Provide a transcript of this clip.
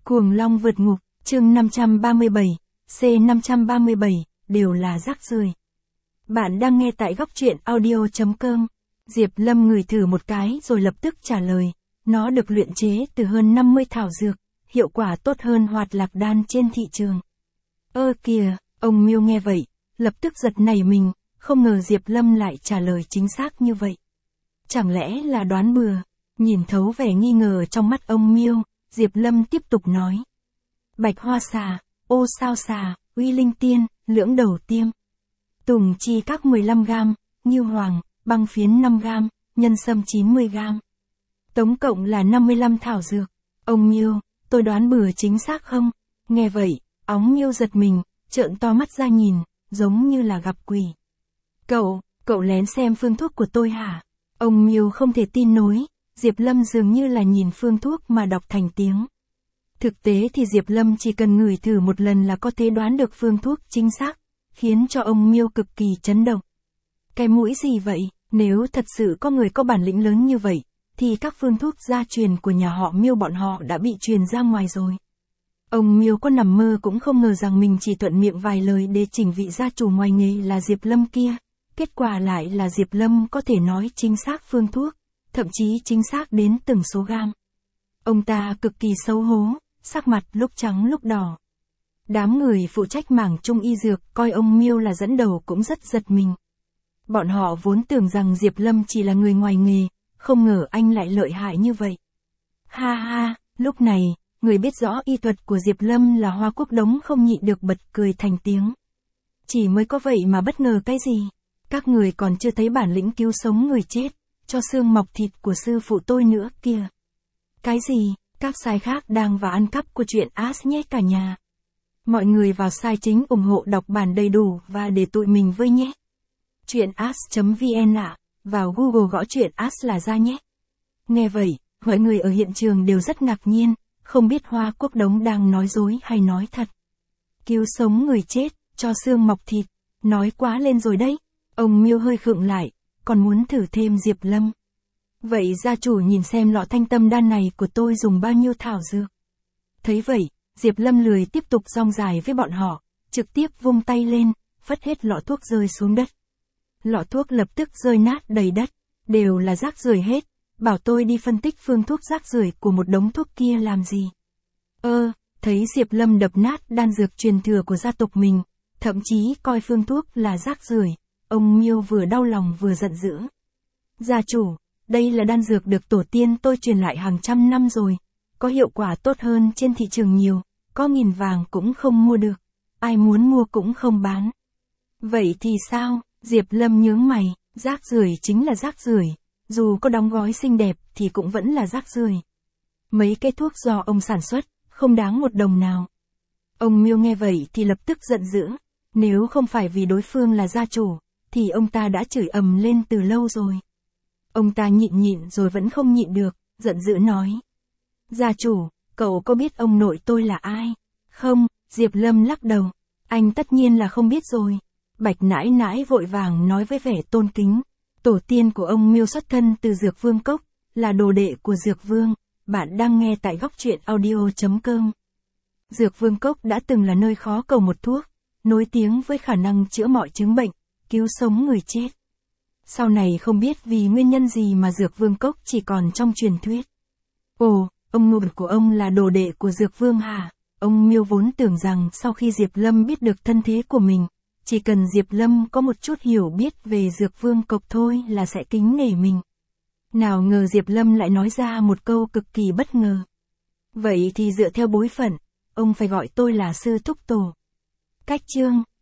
Cuồng long vượt ngục, chương 537, C537, đều là rác rưởi. Bạn đang nghe tại góc truyện audio.com. Diệp Lâm ngửi thử một cái rồi lập tức trả lời. Nó được luyện chế từ hơn 50 thảo dược, hiệu quả tốt hơn hoạt lạc đan trên thị trường. Ơ kìa, ông Miêu nghe vậy, lập tức giật nảy mình, không ngờ Diệp Lâm lại trả lời chính xác như vậy. Chẳng lẽ là đoán bừa? Nhìn thấu vẻ nghi ngờ trong mắt ông Miêu, Diệp Lâm tiếp tục nói. Bạch hoa xà, ô sao xà, uy linh tiên, lưỡng đầu tiêm. Tùng chi các 15g, ngưu hoàng, băng phiến 5g, nhân sâm 90g. Tổng cộng là 55 thảo dược. Ông Miêu, tôi đoán bừa chính xác không? Nghe vậy, óng Miêu giật mình, trợn to mắt ra nhìn, giống như là gặp quỷ. Cậu lén xem phương thuốc của tôi hả? Ông Miêu không thể tin nổi, Diệp Lâm dường như là nhìn phương thuốc mà đọc thành tiếng. Thực tế thì Diệp Lâm chỉ cần ngửi thử một lần là có thể đoán được phương thuốc chính xác, khiến cho ông Miêu cực kỳ chấn động. Cái mũi gì vậy? Nếu thật sự có người có bản lĩnh lớn như vậy, thì các phương thuốc gia truyền của nhà họ Miêu bọn họ đã bị truyền ra ngoài rồi. Ông Miêu có nằm mơ cũng không ngờ rằng mình chỉ thuận miệng vài lời để chỉnh vị gia chủ ngoài nghề là Diệp Lâm kia. Kết quả lại là Diệp Lâm có thể nói chính xác phương thuốc, thậm chí chính xác đến từng số gam. Ông ta cực kỳ xấu hổ, sắc mặt lúc trắng lúc đỏ. Đám người phụ trách mảng trung y dược coi ông Miêu là dẫn đầu cũng rất giật mình. Bọn họ vốn tưởng rằng Diệp Lâm chỉ là người ngoài nghề, không ngờ anh lại lợi hại như vậy. Ha ha, lúc này, người biết rõ y thuật của Diệp Lâm là Hoa Quốc Đống không nhịn được bật cười thành tiếng. Chỉ mới có vậy mà bất ngờ cái gì? Các người còn chưa thấy bản lĩnh cứu sống người chết, cho xương mọc thịt của sư phụ tôi nữa kìa. Cái gì? Các sai khác đang vào ăn cắp của truyện As nhé cả nhà. Mọi người vào sai chính ủng hộ đọc bản đầy đủ và để tụi mình với nhé. Truyện As.vn ạ, vào Google gõ truyện As là ra nhé. Nghe vậy, mọi người ở hiện trường đều rất ngạc nhiên, không biết Hoa Quốc Đống đang nói dối hay nói thật. Cứu sống người chết, cho xương mọc thịt, nói quá lên rồi đấy. Ông Miêu hơi khựng lại, còn muốn thử thêm Diệp Lâm. Vậy gia chủ nhìn xem lọ thanh tâm đan này của tôi dùng bao nhiêu thảo dược. Thấy vậy, Diệp Lâm lười tiếp tục rong dài với bọn họ, trực tiếp vung tay lên, phất hết lọ thuốc rơi xuống đất. Lọ thuốc lập tức rơi nát đầy đất, đều là rác rưởi hết, bảo tôi đi phân tích phương thuốc rác rưởi của một đống thuốc kia làm gì. Thấy Diệp Lâm đập nát đan dược truyền thừa của gia tộc mình, thậm chí coi phương thuốc là rác rưởi, ông Miêu vừa đau lòng vừa giận dữ. Gia chủ, đây là đan dược được tổ tiên tôi truyền lại hàng trăm năm rồi, có hiệu quả tốt hơn trên thị trường nhiều, có nghìn vàng cũng không mua được, ai muốn mua cũng không bán. Vậy thì sao? Diệp Lâm nhướng mày, rác rưởi chính là rác rưởi, dù có đóng gói xinh đẹp thì cũng vẫn là rác rưởi. Mấy cái thuốc do ông sản xuất, không đáng một đồng nào. Ông Miêu nghe vậy thì lập tức giận dữ, nếu không phải vì đối phương là gia chủ, thì ông ta đã chửi ầm lên từ lâu rồi. Ông ta nhịn rồi vẫn không nhịn được, giận dữ nói. Gia chủ, cậu có biết ông nội tôi là ai? Không, Diệp Lâm lắc đầu. Anh tất nhiên là không biết rồi. Bạch nãi nãi vội vàng nói với vẻ tôn kính. Tổ tiên của ông Miêu xuất thân từ Dược Vương Cốc, là đồ đệ của Dược Vương. Bạn đang nghe tại góc truyện audio.com. Dược Vương Cốc đã từng là nơi khó cầu một thuốc, nổi tiếng với khả năng chữa mọi chứng bệnh, cứu sống người chết. Sau này không biết vì nguyên nhân gì mà Dược Vương Cốc chỉ còn trong truyền thuyết. Ồ, ông nội của ông là đồ đệ của Dược Vương hả? Ông Miêu vốn tưởng rằng sau khi Diệp Lâm biết được thân thế của mình, chỉ cần Diệp Lâm có một chút hiểu biết về Dược Vương Cốc thôi là sẽ kính nể mình. Nào ngờ Diệp Lâm lại nói ra một câu cực kỳ bất ngờ. Vậy thì dựa theo bối phận, ông phải gọi tôi là sư thúc tổ. Cách chương